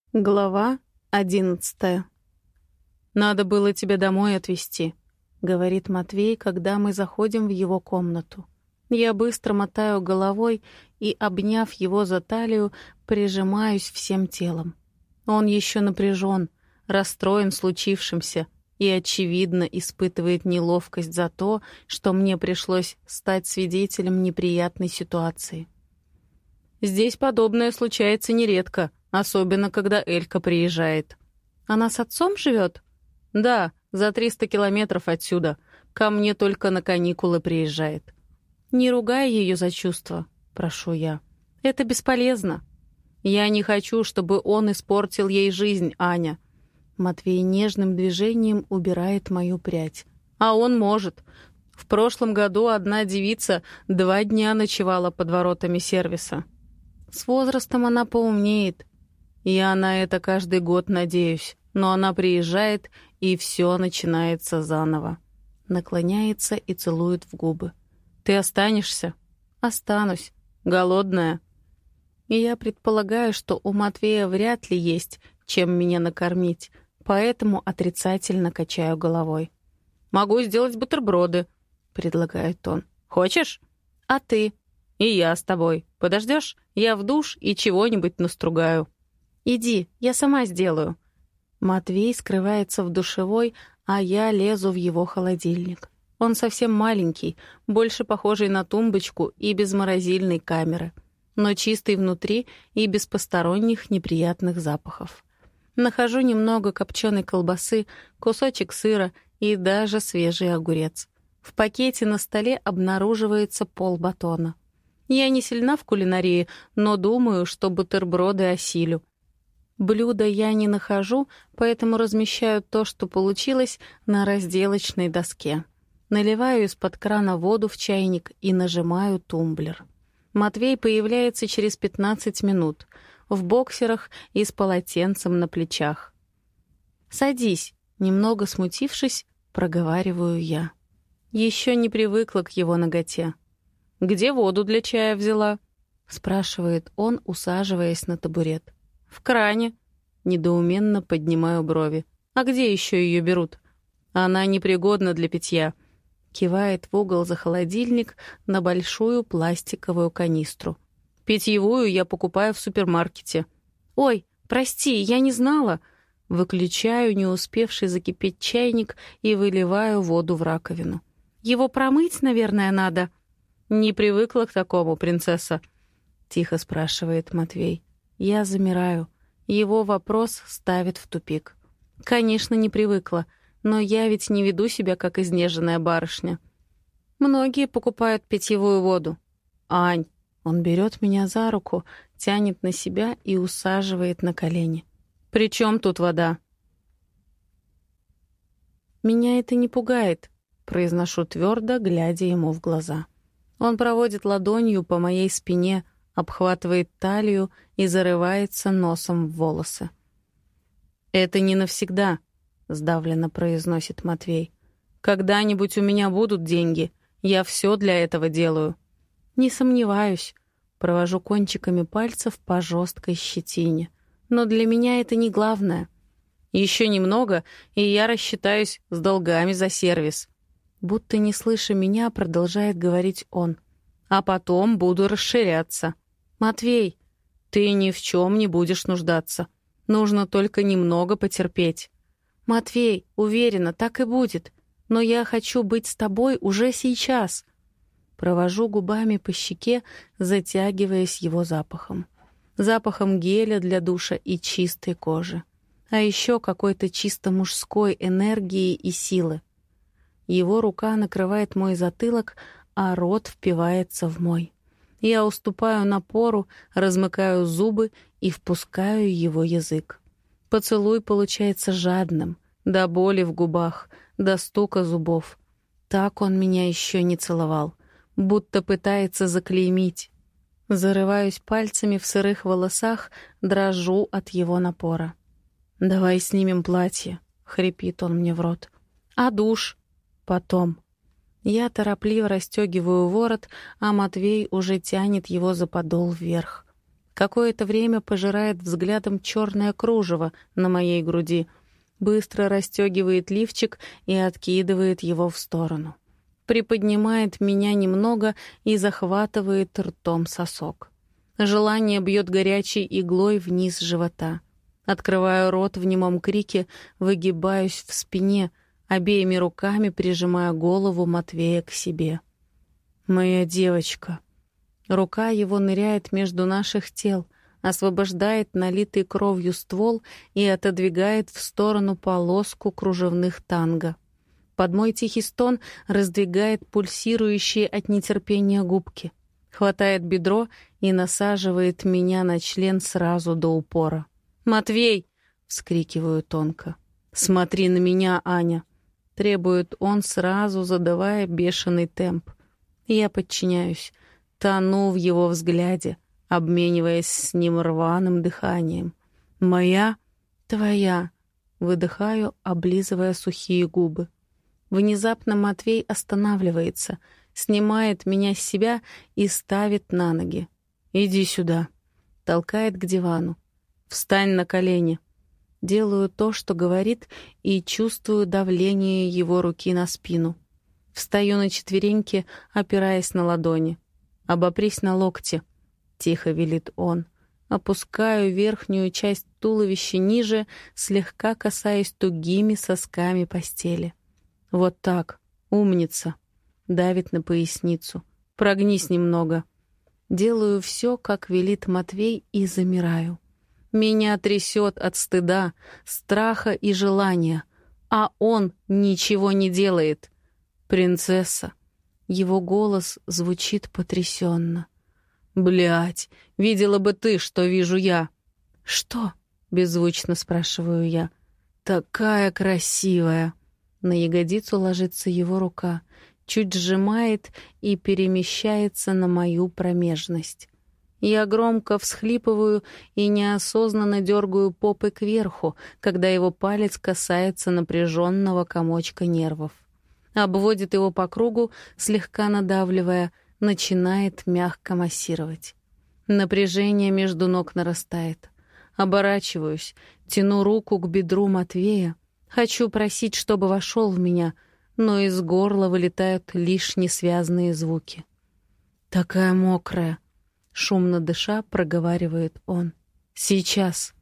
Глава 11. «Надо было тебя домой отвезти», — говорит Матвей, когда мы заходим в его комнату. Я быстро мотаю головой и, обняв его за талию, прижимаюсь всем телом. Он еще напряжен, расстроен случившимся и, очевидно, испытывает неловкость за то, что мне пришлось стать свидетелем неприятной ситуации. «Здесь подобное случается нередко», особенно, когда Элька приезжает. Она с отцом живет? Да, за 300 километров отсюда. Ко мне только на каникулы приезжает. Не ругай ее за чувства, прошу я. Это бесполезно. Я не хочу, чтобы он испортил ей жизнь, Аня. Матвей нежным движением убирает мою прядь. А он может. В прошлом году одна девица 2 дня ночевала под воротами сервиса. С возрастом она поумнеет. Я на это каждый год надеюсь, но она приезжает, и все начинается заново. Наклоняется и целует в губы. «Ты останешься?» «Останусь. Голодная». И я предполагаю, что у Матвея вряд ли есть, чем меня накормить, поэтому отрицательно качаю головой. «Могу сделать бутерброды», — предлагает он. «Хочешь?» «А ты?» «И я с тобой. Подождешь? Я в душ и чего-нибудь настругаю». «Иди, я сама сделаю». Матвей скрывается в душевой, а я лезу в его холодильник. Он совсем маленький, больше похожий на тумбочку и без морозильной камеры, но чистый внутри и без посторонних неприятных запахов. Нахожу немного копченой колбасы, кусочек сыра и даже свежий огурец. В пакете на столе обнаруживается полбатона. Я не сильна в кулинарии, но думаю, что бутерброды осилю. Блюда я не нахожу, поэтому размещаю то, что получилось, на разделочной доске. Наливаю из-под крана воду в чайник и нажимаю тумблер. Матвей появляется через 15 минут, в боксерах и с полотенцем на плечах. «Садись», — немного смутившись, проговариваю я. Еще не привыкла к его наготе. «Где воду для чая взяла?» — спрашивает он, усаживаясь на табурет. «В кране». Недоуменно поднимаю брови. «А где еще ее берут?» «Она непригодна для питья». Кивает в угол за холодильник на большую пластиковую канистру. «Питьевую я покупаю в супермаркете». «Ой, прости, я не знала». Выключаю не успевший закипеть чайник и выливаю воду в раковину. «Его промыть, наверное, надо». «Не привыкла к такому, принцесса?» — тихо спрашивает Матвей. Я замираю. Его вопрос ставит в тупик. Конечно, не привыкла, но я ведь не веду себя, как изнеженная барышня. Многие покупают питьевую воду. Ань, он берет меня за руку, тянет на себя и усаживает на колени. «При чем тут вода?» «Меня это не пугает», — произношу твердо, глядя ему в глаза. Он проводит ладонью по моей спине, обхватывает талию и зарывается носом в волосы. «Это не навсегда», — сдавленно произносит Матвей. «Когда-нибудь у меня будут деньги. Я все для этого делаю». «Не сомневаюсь», — провожу кончиками пальцев по жесткой щетине. «Но для меня это не главное. Еще немного, и я рассчитаюсь с долгами за сервис». Будто не слыша меня, продолжает говорить он. «А потом буду расширяться». «Матвей, ты ни в чем не будешь нуждаться. Нужно только немного потерпеть». «Матвей, уверена, так и будет. Но я хочу быть с тобой уже сейчас». Провожу губами по щеке, затягиваясь его запахом. Запахом геля для душа и чистой кожи. А еще какой-то чисто мужской энергии и силы. Его рука накрывает мой затылок, а рот впивается в мой. Я уступаю напору, размыкаю зубы и впускаю его язык. Поцелуй получается жадным, до боли в губах, до стука зубов. Так он меня еще не целовал, будто пытается заклеймить. Зарываюсь пальцами в сырых волосах, дрожу от его напора. «Давай снимем платье», — хрипит он мне в рот. «А душ?» «Потом». Я торопливо расстегиваю ворот, а Матвей уже тянет его за подол вверх. Какое-то время пожирает взглядом черное кружево на моей груди, быстро расстегивает лифчик и откидывает его в сторону. Приподнимает меня немного и захватывает ртом сосок. Желание бьет горячей иглой вниз живота. Открываю рот в немом крике, выгибаюсь в спине, обеими руками прижимая голову Матвея к себе. «Моя девочка». Рука его ныряет между наших тел, освобождает налитый кровью ствол и отодвигает в сторону полоску кружевных танго. Под мой тихий стон раздвигает пульсирующие от нетерпения губки, хватает бедро и насаживает меня на член сразу до упора. «Матвей!» — вскрикиваю тонко. «Смотри на меня, Аня!» — требует он, сразу задавая бешеный темп. Я подчиняюсь, тону в его взгляде, обмениваясь с ним рваным дыханием. «Моя? Твоя!» — выдыхаю, облизывая сухие губы. Внезапно Матвей останавливается, снимает меня с себя и ставит на ноги. «Иди сюда!» — толкает к дивану. «Встань на колени!» Делаю то, что говорит, и чувствую давление его руки на спину. Встаю на четвереньки, опираясь на ладони. «Обопрись на локти», — тихо велит он. Опускаю верхнюю часть туловища ниже, слегка касаясь тугими сосками постели. «Вот так, умница», — давит на поясницу. «Прогнись немного». Делаю все, как велит Матвей, и замираю. Меня трясет от стыда, страха и желания, а он ничего не делает. «Принцесса». Его голос звучит потрясенно. «Блядь, видела бы ты, что вижу я». «Что?» — беззвучно спрашиваю я. «Такая красивая». На ягодицу ложится его рука, чуть сжимает и перемещается на мою промежность. Я громко всхлипываю и неосознанно дергаю попой кверху, когда его палец касается напряженного комочка нервов. Обводит его по кругу, слегка надавливая, начинает мягко массировать. Напряжение между ног нарастает. Оборачиваюсь, тяну руку к бедру Матвея. Хочу просить, чтобы вошел в меня, но из горла вылетают лишь несвязные звуки. «Такая мокрая», — шумно дыша проговаривает он. «Сейчас».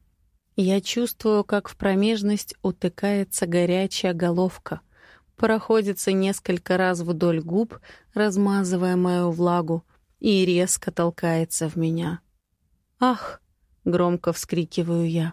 Я чувствую, как в промежность утыкается горячая головка, проходится несколько раз вдоль губ, размазывая мою влагу, и резко толкается в меня. «Ах!» — громко вскрикиваю я.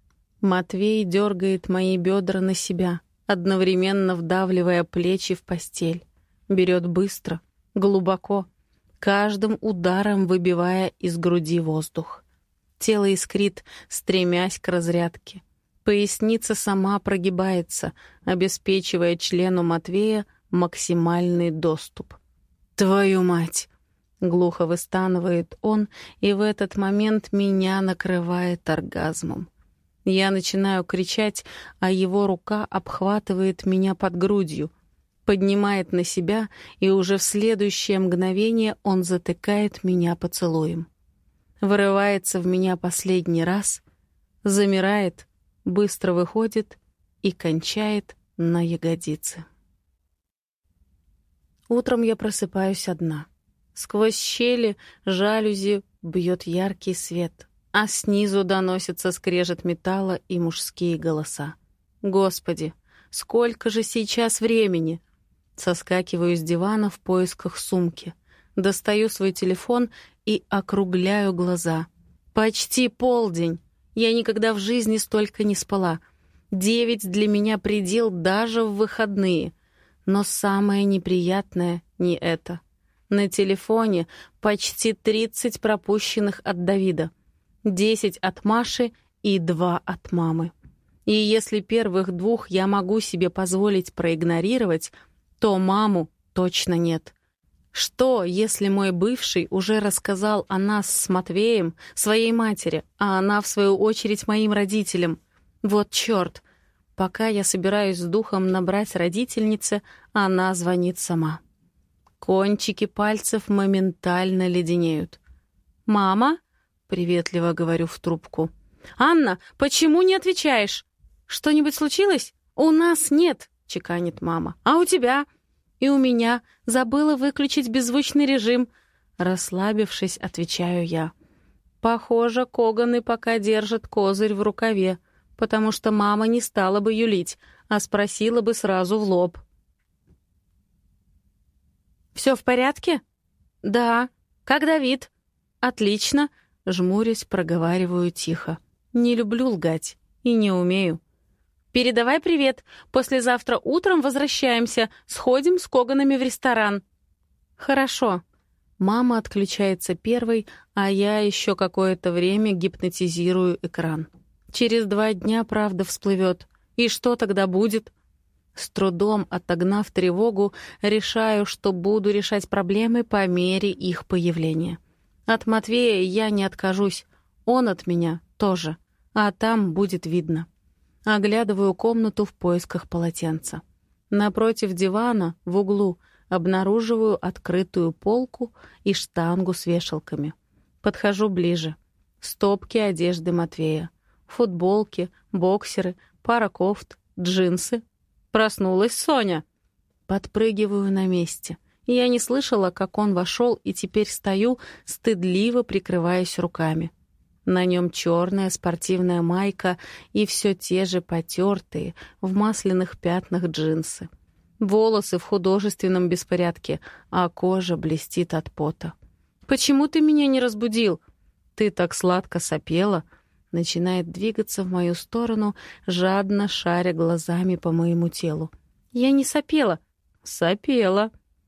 Матвей дергает мои бедра на себя, одновременно вдавливая плечи в постель. Берет быстро, глубоко, каждым ударом выбивая из груди воздух. Тело искрит, стремясь к разрядке. Поясница сама прогибается, обеспечивая члену Матвея максимальный доступ. «Твою мать!» — глухо выстанывает он, и в этот момент меня накрывает оргазмом. Я начинаю кричать, а его рука обхватывает меня под грудью, поднимает на себя, и уже в следующее мгновение он затыкает меня поцелуем. Вырывается в меня последний раз, замирает, быстро выходит и кончает на ягодице. Утром я просыпаюсь одна. Сквозь щели жалюзи бьет яркий свет, а снизу доносится скрежет металла и мужские голоса. Господи, сколько же сейчас времени? Соскакиваю с дивана в поисках сумки. Достаю свой телефон и округляю глаза. Почти полдень. Я никогда в жизни столько не спала. 9 для меня предел даже в выходные. Но самое неприятное не это. На телефоне почти 30 пропущенных от Давида. 10 от Маши и 2 от мамы. И если первых 2 я могу себе позволить проигнорировать, то маму точно нет. Что, если мой бывший уже рассказал о нас с Матвеем своей матери, а она, в свою очередь, моим родителям? Вот чёрт! Пока я собираюсь с духом набрать родительнице, она звонит сама. Кончики пальцев моментально леденеют. «Мама?» — приветливо говорю в трубку. «Анна, почему не отвечаешь? Что-нибудь случилось?» «У нас нет», — чеканит мама. «А у тебя?» «И у меня. Забыла выключить беззвучный режим». Расслабившись, отвечаю я. Похоже, Коганы пока держат козырь в рукаве, потому что мама не стала бы юлить, а спросила бы сразу в лоб. «Все в порядке?» «Да». «Как Давид?» «Отлично», — жмурясь, проговариваю тихо. Не люблю лгать и не умею. «Передавай привет. Послезавтра утром возвращаемся. Сходим с Коганами в ресторан». «Хорошо». Мама отключается первой, а я еще какое-то время гипнотизирую экран. Через 2 дня правда всплывет. И что тогда будет? С трудом отогнав тревогу, решаю, что буду решать проблемы по мере их появления. От Матвея я не откажусь. Он от меня тоже. А там будет видно. Оглядываю комнату в поисках полотенца. Напротив дивана, в углу, обнаруживаю открытую полку и штангу с вешалками. Подхожу ближе. Стопки одежды Матвея. Футболки, боксеры, пара кофт, джинсы. Проснулась Соня. Подпрыгиваю на месте. Я не слышала, как он вошел, и теперь стою, стыдливо прикрываясь руками. На нем черная спортивная майка и все те же потертые, в масляных пятнах джинсы. Волосы в художественном беспорядке, а кожа блестит от пота. «Почему ты меня не разбудил?» «Ты так сладко сопела», начинает двигаться в мою сторону, жадно шаря глазами по моему телу. «Я не сопела». «Сопела».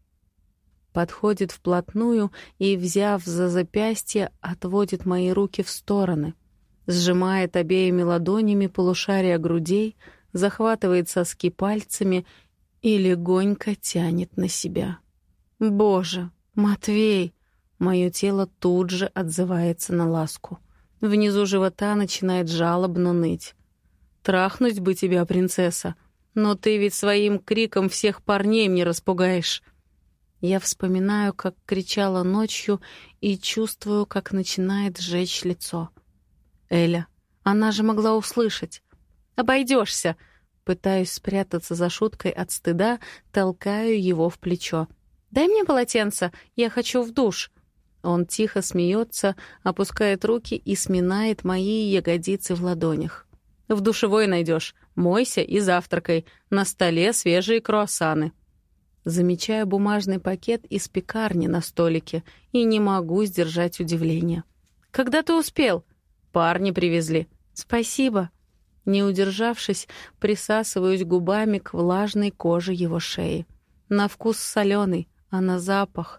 Подходит вплотную и, взяв за запястье, отводит мои руки в стороны. Сжимает обеими ладонями полушария грудей, захватывает соски пальцами и легонько тянет на себя. «Боже, Матвей!» Мое тело тут же отзывается на ласку. Внизу живота начинает жалобно ныть. «Трахнуть бы тебя, принцесса, но ты ведь своим криком всех парней мне распугаешь». Я вспоминаю, как кричала ночью, и чувствую, как начинает жечь лицо. Эля, она же могла услышать. «Обойдешься!» Пытаюсь спрятаться за шуткой от стыда, толкаю его в плечо. «Дай мне полотенце, я хочу в душ». Он тихо смеется, опускает руки и сминает мои ягодицы в ладонях. «В душевой найдешь. Мойся и завтракай. На столе свежие круассаны». Замечаю бумажный пакет из пекарни на столике и не могу сдержать удивление. «Когда ты успел?» «Парни привезли». «Спасибо». Не удержавшись, присасываюсь губами к влажной коже его шеи. На вкус соленый, а на запах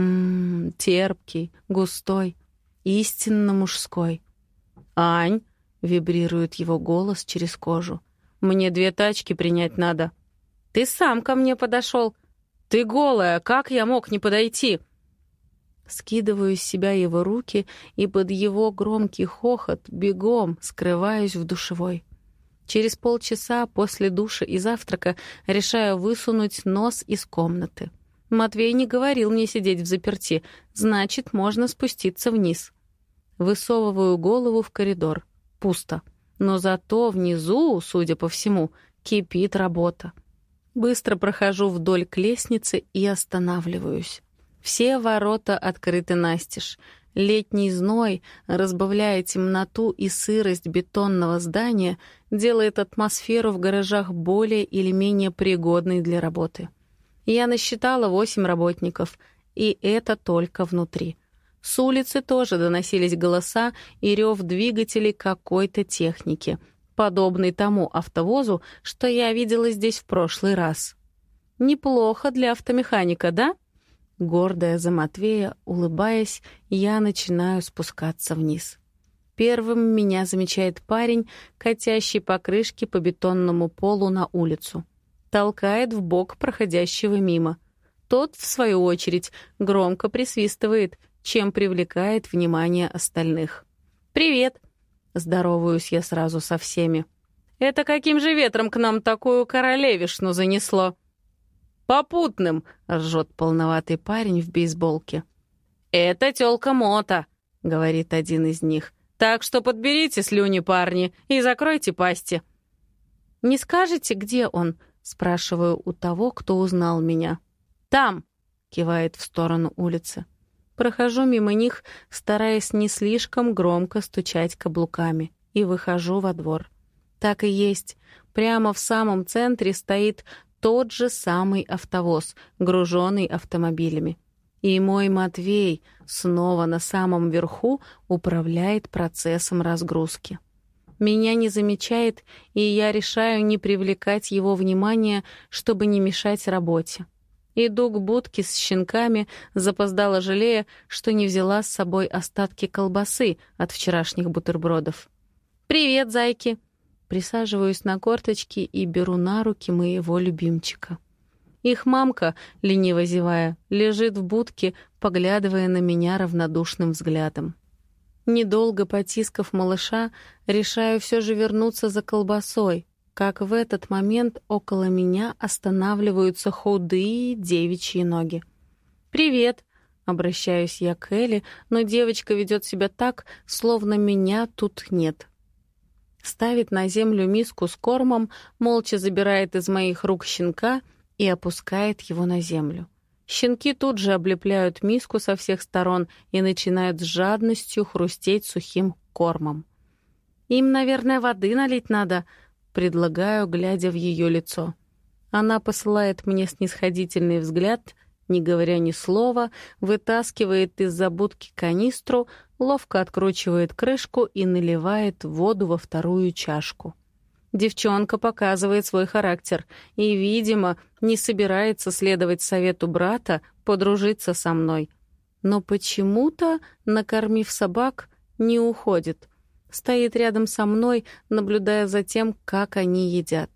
терпкий, густой, истинно мужской. «Ань!» — вибрирует его голос через кожу. «Мне 2 тачки принять надо». «Ты сам ко мне подошел». «Ты голая, как я мог не подойти?» Скидываю с себя его руки и под его громкий хохот бегом скрываюсь в душевой. Через полчаса после душа и завтрака решаю высунуть нос из комнаты. Матвей не говорил мне сидеть взаперти, значит, можно спуститься вниз. Высовываю голову в коридор. Пусто. Но зато внизу, судя по всему, кипит работа. Быстро прохожу вдоль к лестнице и останавливаюсь. Все ворота открыты настежь. Летний зной, разбавляя темноту и сырость бетонного здания, делает атмосферу в гаражах более или менее пригодной для работы. Я насчитала 8 работников, и это только внутри. С улицы тоже доносились голоса и рев двигателей какой-то техники, подобный тому автовозу, что я видела здесь в прошлый раз. Неплохо для автомеханика, да? Гордая за Матвея, улыбаясь, я начинаю спускаться вниз. Первым меня замечает парень, катящий покрышки по бетонному полу на улицу. Толкает в бок проходящего мимо. Тот, в свою очередь, громко присвистывает, чем привлекает внимание остальных. «Привет!» — здороваюсь я сразу со всеми. «Это каким же ветром к нам такую королевишну занесло?» «Попутным!» — ржет полноватый парень в бейсболке. «Это тёлка Мота!» — говорит один из них. «Так что подберите слюни, парни, и закройте пасти». «Не скажете, где он?» — спрашиваю у того, кто узнал меня. «Там!» — кивает в сторону улицы. Прохожу мимо них, стараясь не слишком громко стучать каблуками, и выхожу во двор. Так и есть. Прямо в самом центре стоит тот же самый автовоз, груженный автомобилями. И мой Матвей снова на самом верху управляет процессом разгрузки. Меня не замечает, и я решаю не привлекать его внимания, чтобы не мешать работе. Иду к будке с щенками, запоздало жалея, что не взяла с собой остатки колбасы от вчерашних бутербродов. «Привет, зайки!» Присаживаюсь на корточки и беру на руки моего любимчика. Их мамка, лениво зевая, лежит в будке, поглядывая на меня равнодушным взглядом. Недолго потискав малыша, решаю все же вернуться за колбасой, как в этот момент около меня останавливаются худые девичьи ноги. «Привет!» — обращаюсь я к Элли, но девочка ведет себя так, словно меня тут нет. Ставит на землю миску с кормом, молча забирает из моих рук щенка и опускает его на землю. Щенки тут же облепляют миску со всех сторон и начинают с жадностью хрустеть сухим кормом. «Им, наверное, воды налить надо», — предлагаю, глядя в ее лицо. Она посылает мне снисходительный взгляд, не говоря ни слова, вытаскивает из-за будки канистру, ловко откручивает крышку и наливает воду во вторую чашку. Девчонка показывает свой характер и, видимо, не собирается следовать совету брата подружиться со мной. Но почему-то, накормив собак, не уходит. Стоит рядом со мной, наблюдая за тем, как они едят.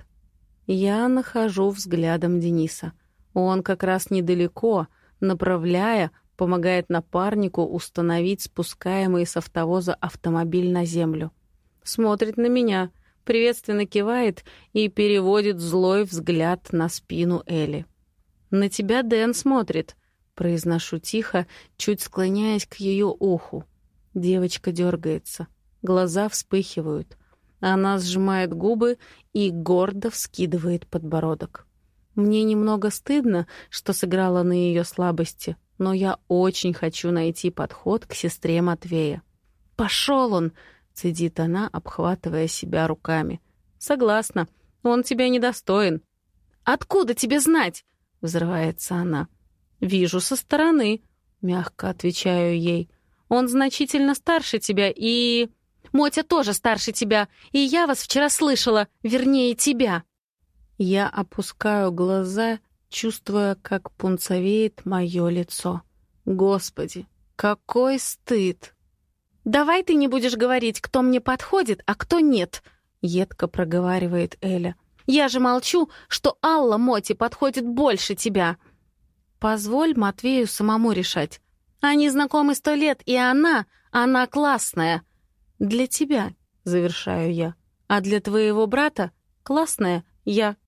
Я нахожу взглядом Дениса. Он как раз недалеко, направляя, помогает напарнику установить спускаемый с автовоза автомобиль на землю. Смотрит на меня, приветственно кивает и переводит злой взгляд на спину Элли. «На тебя Дэн смотрит», — произношу тихо, чуть склоняясь к ее уху. Девочка дергается, глаза вспыхивают. Она сжимает губы и гордо вскидывает подбородок. Мне немного стыдно, что сыграла на ее слабости, но я очень хочу найти подход к сестре Матвея. «Пошел он!» — цедит она, обхватывая себя руками. «Согласна, он тебя недостоин». «Откуда тебе знать?» — взрывается она. «Вижу со стороны», — мягко отвечаю ей. «Он значительно старше тебя и...» «Мотя тоже старше тебя, и я вас вчера слышала, вернее, тебя». Я опускаю глаза, чувствуя, как пунцовеет мое лицо. Господи, какой стыд! «Давай ты не будешь говорить, кто мне подходит, а кто нет», — едко проговаривает Эля. «Я же молчу, что Алла Моте подходит больше тебя». «Позволь Матвею самому решать. Они знакомы 100 лет, и она классная. Для тебя», — завершаю я. «А для твоего брата классная я».